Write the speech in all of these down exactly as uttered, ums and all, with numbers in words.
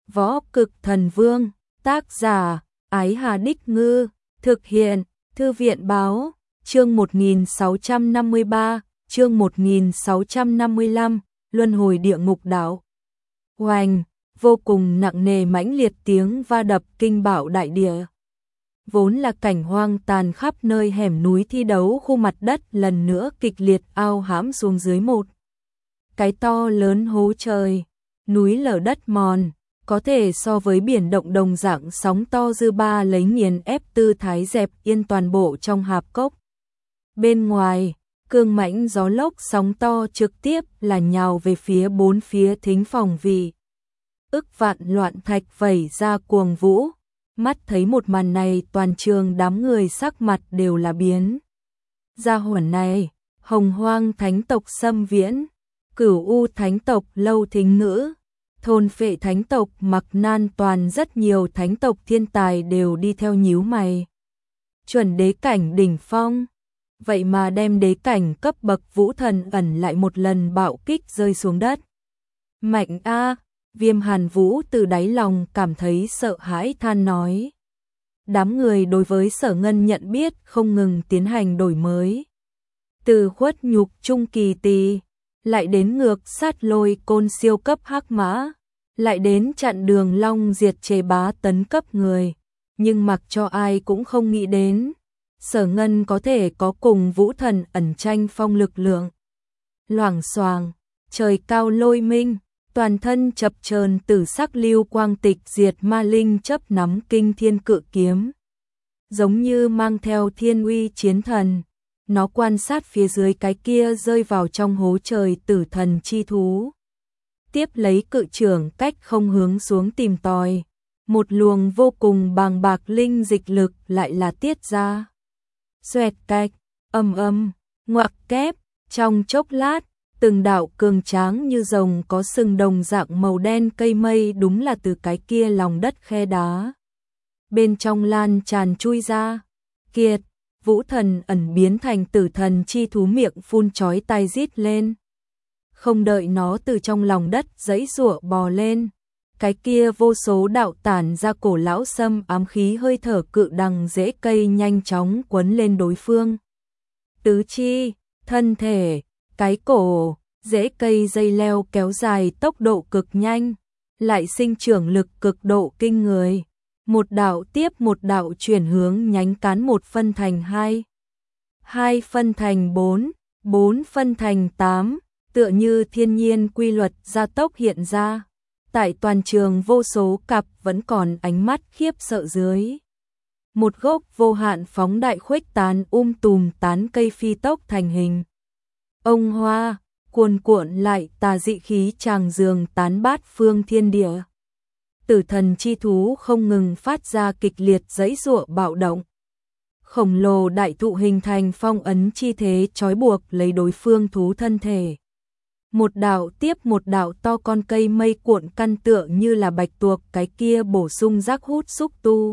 Võ Cực Thần Vương, tác giả, Ái Hà Đích Ngư, thực hiện, Thư viện Báo, chương một nghìn sáu trăm năm mươi ba, chương một nghìn sáu trăm năm mươi lăm, Luân hồi địa ngục đảo. Oanh, vô cùng nặng nề mãnh liệt tiếng va đập kinh bạo đại địa. Vốn là cảnh hoang tàn khắp nơi hẻm núi thi đấu, khu mặt đất lần nữa kịch liệt ao hãm xuống dưới một cái to lớn hố trời, núi lở đất mòn, có thể so với biển động đồng dạng sóng to dư ba lấy nghiền ép tư thái dẹp yên toàn bộ trong hạp cốc. Bên ngoài, cương mãnh gió lốc sóng to trực tiếp là nhào về phía bốn phía thính phòng vì ức vạn loạn thạch vẩy ra cuồng vũ. Mắt thấy một màn này, toàn trường đám người sắc mặt đều là biến. Gia hỏa này, Hồng Hoang Thánh tộc Xâm Viễn, Cửu U Thánh tộc Lâu Thính Ngữ, Thôn Phệ Thánh tộc Mặc Nan, toàn rất nhiều thánh tộc thiên tài đều đi theo nhíu mày. Chuẩn đế cảnh đỉnh phong, vậy mà đem đế cảnh cấp bậc vũ thần ẩn lại một lần bạo kích rơi xuống đất. Mạnh a! Viêm Hàn Vũ từ đáy lòng cảm thấy sợ hãi than nói. Đám người đối với Sở Ngân nhận biết không ngừng tiến hành đổi mới. Từ khuất nhục trung kỳ tỳ, lại đến ngược sát lôi côn siêu cấp hắc mã, lại đến chặn đường long diệt chế bá tấn cấp người. Nhưng mặc cho ai cũng không nghĩ đến, Sở Ngân có thể có cùng vũ thần ẩn tranh phong lực lượng. Loảng xoàng, trời cao lôi minh. Toàn thân chập chờn tử sắc lưu quang tịch diệt ma linh chấp nắm kinh thiên cự kiếm. Giống như mang theo thiên uy chiến thần, nó quan sát phía dưới cái kia rơi vào trong hố trời tử thần chi thú. Tiếp lấy cự trưởng cách không hướng xuống tìm tòi, một luồng vô cùng bàng bạc linh dịch lực lại là tiết ra. Xoẹt cạch, âm âm, ngoặc kép, trong chốc lát, từng đạo cường tráng như rồng có sừng đồng dạng màu đen cây mây đúng là từ cái kia lòng đất khe đá bên trong lan tràn chui ra. Kiệt, vũ thần ẩn biến thành tử thần chi thú miệng phun chói tai rít lên. Không đợi nó từ trong lòng đất giãy giụa bò lên, cái kia vô số đạo tản ra cổ lão sâm ám khí hơi thở cự đằng rễ cây nhanh chóng quấn lên đối phương. Tứ chi, thân thể, cái cổ, rễ cây dây leo kéo dài tốc độ cực nhanh, lại sinh trưởng lực cực độ kinh người. Một đạo tiếp một đạo chuyển hướng, nhánh cán một phân thành hai, hai phân thành bốn, bốn phân thành tám, tựa như thiên nhiên quy luật gia tốc hiện ra. Tại toàn trường vô số cặp vẫn còn ánh mắt khiếp sợ dưới. Một gốc vô hạn phóng đại khuếch tán um tùm tán cây phi tốc thành hình. Ông hoa, cuồn cuộn lại tà dị khí tràng dường tán bát phương thiên địa. Tử thần chi thú không ngừng phát ra kịch liệt giãy giụa bạo động. Khổng lồ đại thụ hình thành phong ấn chi thế trói buộc lấy đối phương thú thân thể. Một đạo tiếp một đạo to con cây mây cuộn căn tựa như là bạch tuộc cái kia bổ sung rác hút xúc tu.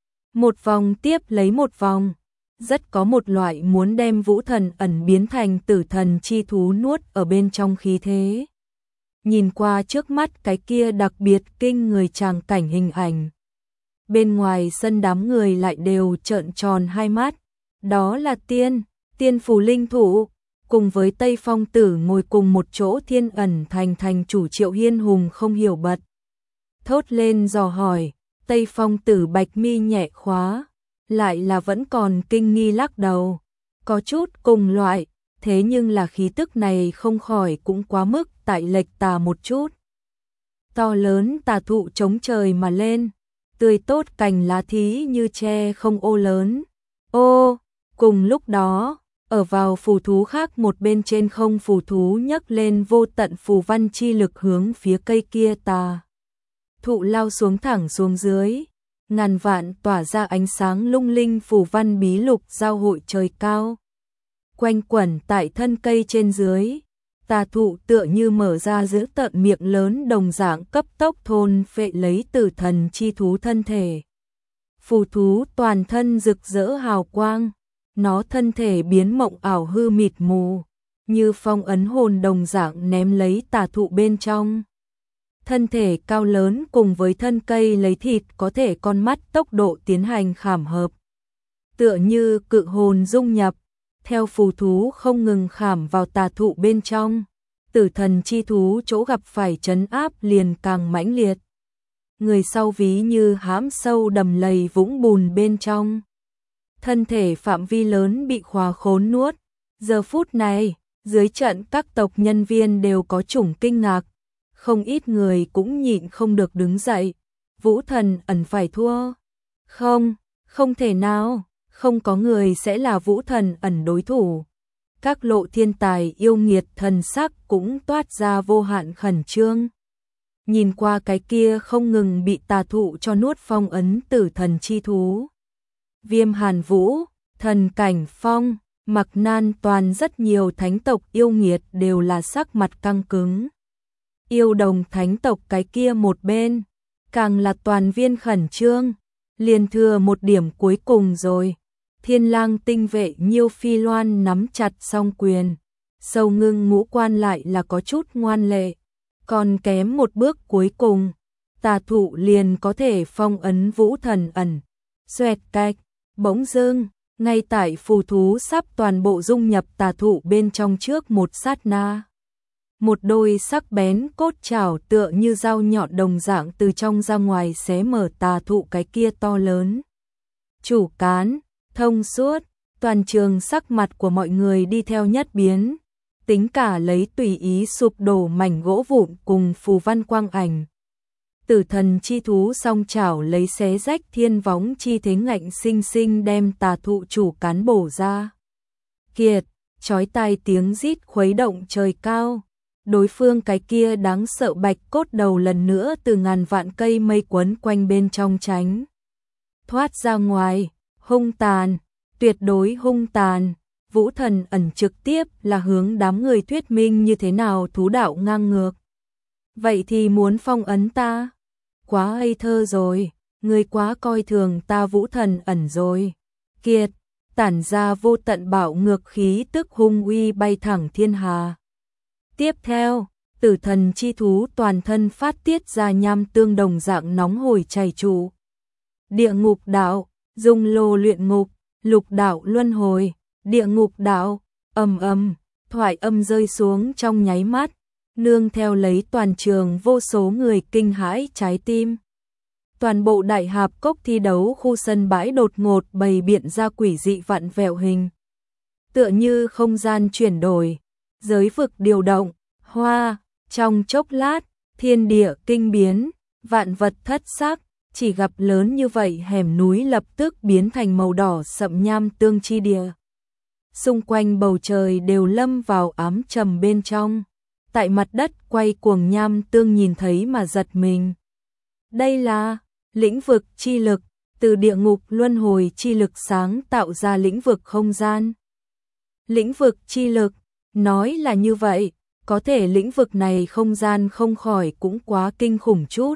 Một vòng tiếp lấy một vòng. Rất có một loại muốn đem vũ thần ẩn biến thành tử thần chi thú nuốt ở bên trong khí thế. Nhìn qua trước mắt cái kia đặc biệt kinh người tràng cảnh hình ảnh. Bên ngoài sân đám người lại đều trợn tròn hai mắt. Đó là tiên, tiên phù linh thủ, cùng với Tây Phong Tử ngồi cùng một chỗ. Thiên ẩn thành thành chủ Triệu Hiên Hùng không hiểu bật thốt lên dò hỏi. Tây Phong Tử bạch mi nhẹ khóa, lại là vẫn còn kinh nghi lắc đầu. Có chút cùng loại, thế nhưng là khí tức này không khỏi cũng quá mức tại lệch tà một chút. To lớn tà thụ chống trời mà lên, tươi tốt cành lá thí như tre không ô lớn. Ô, cùng lúc đó, ở vào phù thú khác một bên trên không, phù thú nhấc lên vô tận phù văn chi lực hướng phía cây kia tà thụ lao xuống thẳng xuống dưới. Ngàn vạn tỏa ra ánh sáng lung linh phù văn bí lục giao hội trời cao, quanh quẩn tại thân cây trên dưới. Tà thụ tựa như mở ra giữ tận miệng lớn đồng dạng cấp tốc thôn phệ lấy tử thần chi thú thân thể. Phù thú toàn thân rực rỡ hào quang, nó thân thể biến mộng ảo hư mịt mù, như phong ấn hồn đồng dạng ném lấy tà thụ bên trong. thân thể cao lớn cùng với thân cây lấy thịt có thể con mắt tốc độ tiến hành khảm hợp. Tựa như cự hồn dung nhập, theo phù thú không ngừng khảm vào tà thụ bên trong, tử thần chi thú chỗ gặp phải trấn áp liền càng mãnh liệt. Người sau ví như hãm sâu đầm lầy vũng bùn bên trong. Thân thể phạm vi lớn bị khóa khốn nuốt. Giờ phút này, dưới trận các tộc nhân viên đều có chủng kinh ngạc. Không ít người cũng nhịn không được đứng dậy. Vũ thần ẩn phải thua. Không, không thể nào, không có người sẽ là vũ thần ẩn đối thủ. Các lộ thiên tài yêu nghiệt thần sắc cũng toát ra vô hạn khẩn trương. Nhìn qua cái kia không ngừng bị tà thụ cho nuốt phong ấn tử thần chi thú. Viêm Hàn Vũ, Thần Cảnh Phong, Mặc Nan toàn rất nhiều thánh tộc yêu nghiệt đều là sắc mặt căng cứng. Yêu đồng thánh tộc cái kia một bên, càng là toàn viên khẩn trương, liền thừa một điểm cuối cùng rồi. Thiên lang tinh vệ Nhiêu Phi Loan nắm chặt song quyền, sâu ngưng ngũ quan lại là có chút ngoan lệ, còn kém một bước cuối cùng, tà thụ liền có thể phong ấn vũ thần ẩn. Xoẹt cạch, bỗng dưng, ngay tại phù thú sắp toàn bộ dung nhập tà thụ bên trong trước một sát na. Một đôi sắc bén cốt chảo tựa như dao nhọn đồng dạng từ trong ra ngoài xé mở tà thụ cái kia to lớn. Chủ cán, thông suốt, toàn trường sắc mặt của mọi người đi theo nhất biến, tính cả lấy tùy ý sụp đổ mảnh gỗ vụn cùng phù văn quang ảnh. Tử thần chi thú song chảo lấy xé rách thiên võng chi thế ngạnh sinh sinh đem tà thụ chủ cán bổ ra. Kiệt, chói tai tiếng rít khuấy động trời cao. Đối phương cái kia đáng sợ bạch cốt đầu lần nữa từ ngàn vạn cây mây quấn quanh bên trong tránh. Thoát ra ngoài, hung tàn, tuyệt đối hung tàn. Vũ thần ẩn trực tiếp là hướng đám người thuyết minh như thế nào thú đạo ngang ngược. Vậy thì muốn phong ấn ta? Quá ngây thơ rồi, người quá coi thường ta vũ thần ẩn rồi. Kiệt, tản ra vô tận bạo ngược khí tức hung uy bay thẳng thiên hà. Tiếp theo, tử thần chi thú toàn thân phát tiết ra nham tương đồng dạng nóng hổi chảy trụ. Địa ngục đạo, dung lô luyện ngục, lục đạo luân hồi, địa ngục đạo, ầm ầm, thoại âm rơi xuống trong nháy mắt, nương theo lấy toàn trường vô số người kinh hãi trái tim. Toàn bộ đại hạp cốc thi đấu khu sân bãi đột ngột bày biện ra quỷ dị vặn vẹo hình. Tựa như không gian chuyển đổi, giới vực điều động, hoa, trong chốc lát, thiên địa kinh biến, vạn vật thất sắc, chỉ gặp lớn như vậy hẻm núi lập tức biến thành màu đỏ sậm nham tương chi địa. Xung quanh bầu trời đều lâm vào ám trầm bên trong, tại mặt đất quay cuồng nham tương nhìn thấy mà giật mình. Đây là lĩnh vực chi lực, từ địa ngục luân hồi chi lực sáng tạo ra lĩnh vực không gian. Lĩnh vực chi lực, nói là như vậy, có thể lĩnh vực này không gian không khỏi cũng quá kinh khủng chút.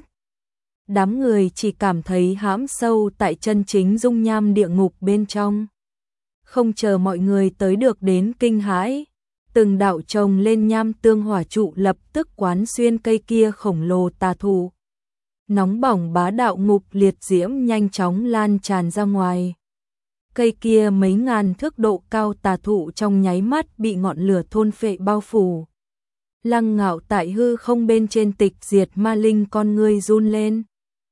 Đám người chỉ cảm thấy hãm sâu tại chân chính dung nham địa ngục bên trong. Không chờ mọi người tới được đến kinh hãi, từng đạo chồng lên nham tương hỏa trụ lập tức quán xuyên cây kia khổng lồ tà thụ. Nóng bỏng bá đạo ngục liệt diễm nhanh chóng lan tràn ra ngoài. Cây kia mấy ngàn thước độ cao tà thụ trong nháy mắt bị ngọn lửa thôn phệ bao phủ. Lăng Ngạo tại hư không bên trên tịch diệt ma linh con ngươi run lên.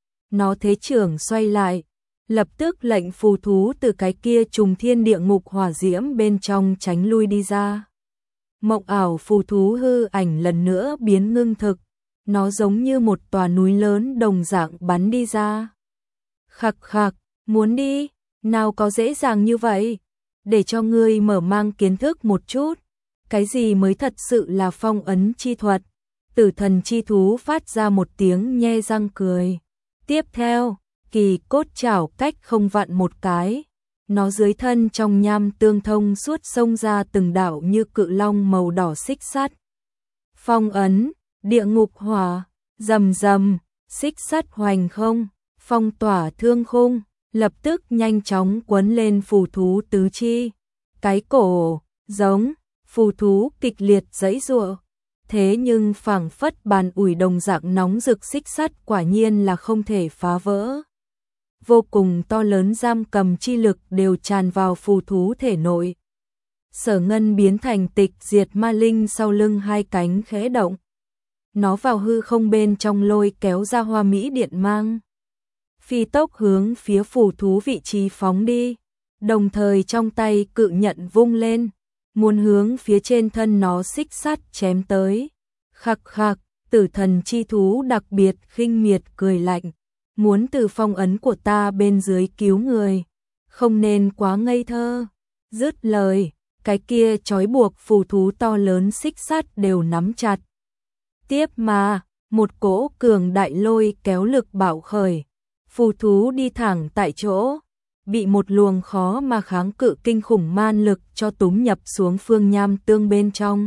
Nó thế trưởng xoay lại, lập tức lệnh phù thú từ cái kia trùng thiên địa ngục hỏa diễm bên trong tránh lui đi ra. Mộng ảo phù thú hư ảnh lần nữa biến ngưng thực, nó giống như một tòa núi lớn đồng dạng bắn đi ra. Khặc khặc, muốn đi, nào có dễ dàng như vậy, để cho ngươi mở mang kiến thức một chút, cái gì mới thật sự là phong ấn chi thuật. Tử thần chi thú phát ra một tiếng nhe răng cười. Tiếp theo, kỳ cốt chảo cách không vặn một cái, nó dưới thân trong nham tương thông suốt xông ra từng đạo như cự long màu đỏ xích sắt. Phong ấn, địa ngục hỏa, rầm rầm, xích sắt hoành không, phong tỏa thương khung, lập tức nhanh chóng quấn lên phù thú tứ chi. Cái cổ, giống, phù thú kịch liệt giãy giụa, Thế nhưng phảng phất bàn ủi đồng dạng nóng rực xích sắt quả nhiên là không thể phá vỡ. Vô cùng to lớn giam cầm chi lực đều tràn vào phù thú thể nội. Sở Ngân biến thành tịch diệt ma linh sau lưng hai cánh khẽ động. Nó vào hư không bên trong lôi kéo ra hoa mỹ điện mang. Phi tốc hướng phía phù thú vị trí phóng đi. Đồng thời trong tay cự nhận vung lên. Muốn hướng phía trên thân nó xích sắt chém tới. Khắc khắc, tử thần chi thú đặc biệt khinh miệt cười lạnh. Muốn từ phong ấn của ta bên dưới cứu người. Không nên quá ngây thơ. Dứt lời, cái kia trói buộc phù thú to lớn xích sắt đều nắm chặt. Tiếp mà, một cỗ cường đại lôi kéo lực bạo khởi. Phù thú đi thẳng tại chỗ. Bị một luồng khó mà kháng cự kinh khủng man lực cho túm nhập xuống phương nham tương bên trong.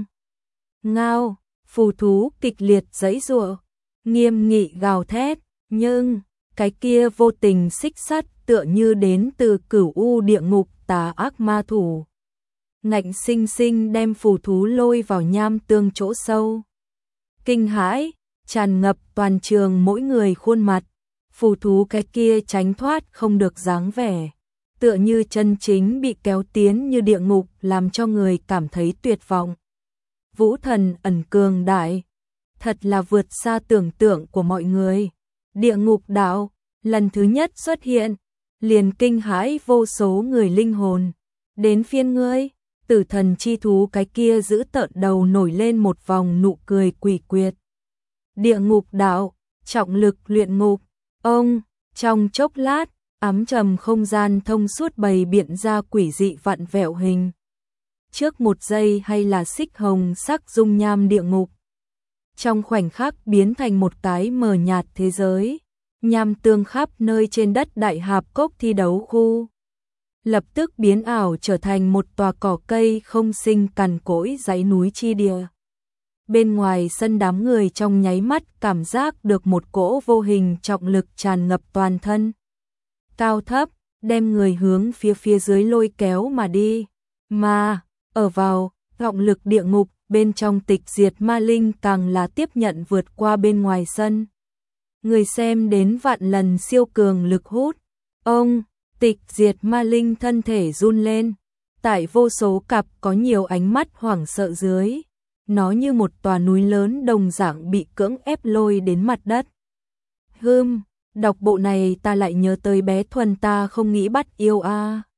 Ngao, phù thú kịch liệt giãy giụa, nghiêm nghị gào thét, nhưng cái kia vô tình xích sắt tựa như đến từ cửu u địa ngục tà ác ma thủ. Ngạnh sinh sinh đem phù thú lôi vào nham tương chỗ sâu. Kinh hãi, tràn ngập toàn trường mỗi người khuôn mặt. Phù thú cái kia tránh thoát không được dáng vẻ. Tựa như chân chính bị kéo tiến như địa ngục làm cho người cảm thấy tuyệt vọng. Vũ thần ẩn cường đại. Thật là vượt xa tưởng tượng của mọi người. Địa ngục đạo, lần thứ nhất xuất hiện. Liền kinh hãi vô số người linh hồn. Đến phiên ngươi, tử thần chi thú cái kia giữ tợn đầu nổi lên một vòng nụ cười quỷ quyệt. Địa ngục đạo, trọng lực luyện ngục. Ông, trong chốc lát, ám trầm không gian thông suốt bày biện ra quỷ dị vặn vẹo hình. Trước một giây hay là xích hồng sắc dung nham địa ngục. Trong khoảnh khắc biến thành một cái mờ nhạt thế giới. Nham tương khắp nơi trên đất đại hạp cốc thi đấu khu. Lập tức biến ảo trở thành một tòa cỏ cây không sinh cằn cỗi dãy núi chi địa. Bên ngoài sân đám người trong nháy mắt cảm giác được một cỗ vô hình trọng lực tràn ngập toàn thân. Cao thấp, đem người hướng phía phía dưới lôi kéo mà đi. Mà, ở vào, trọng lực địa ngục, bên trong tịch diệt ma linh càng là tiếp nhận vượt qua bên ngoài sân. Người xem đến vạn lần siêu cường lực hút. Ông, tịch diệt ma linh thân thể run lên. Tại vô số cặp có nhiều ánh mắt hoảng sợ dưới. Nó như một tòa núi lớn đồng dạng bị cưỡng ép lôi đến mặt đất. Hừm, đọc bộ này ta lại nhớ tới bé Thuần ta không nghĩ bắt yêu a. À.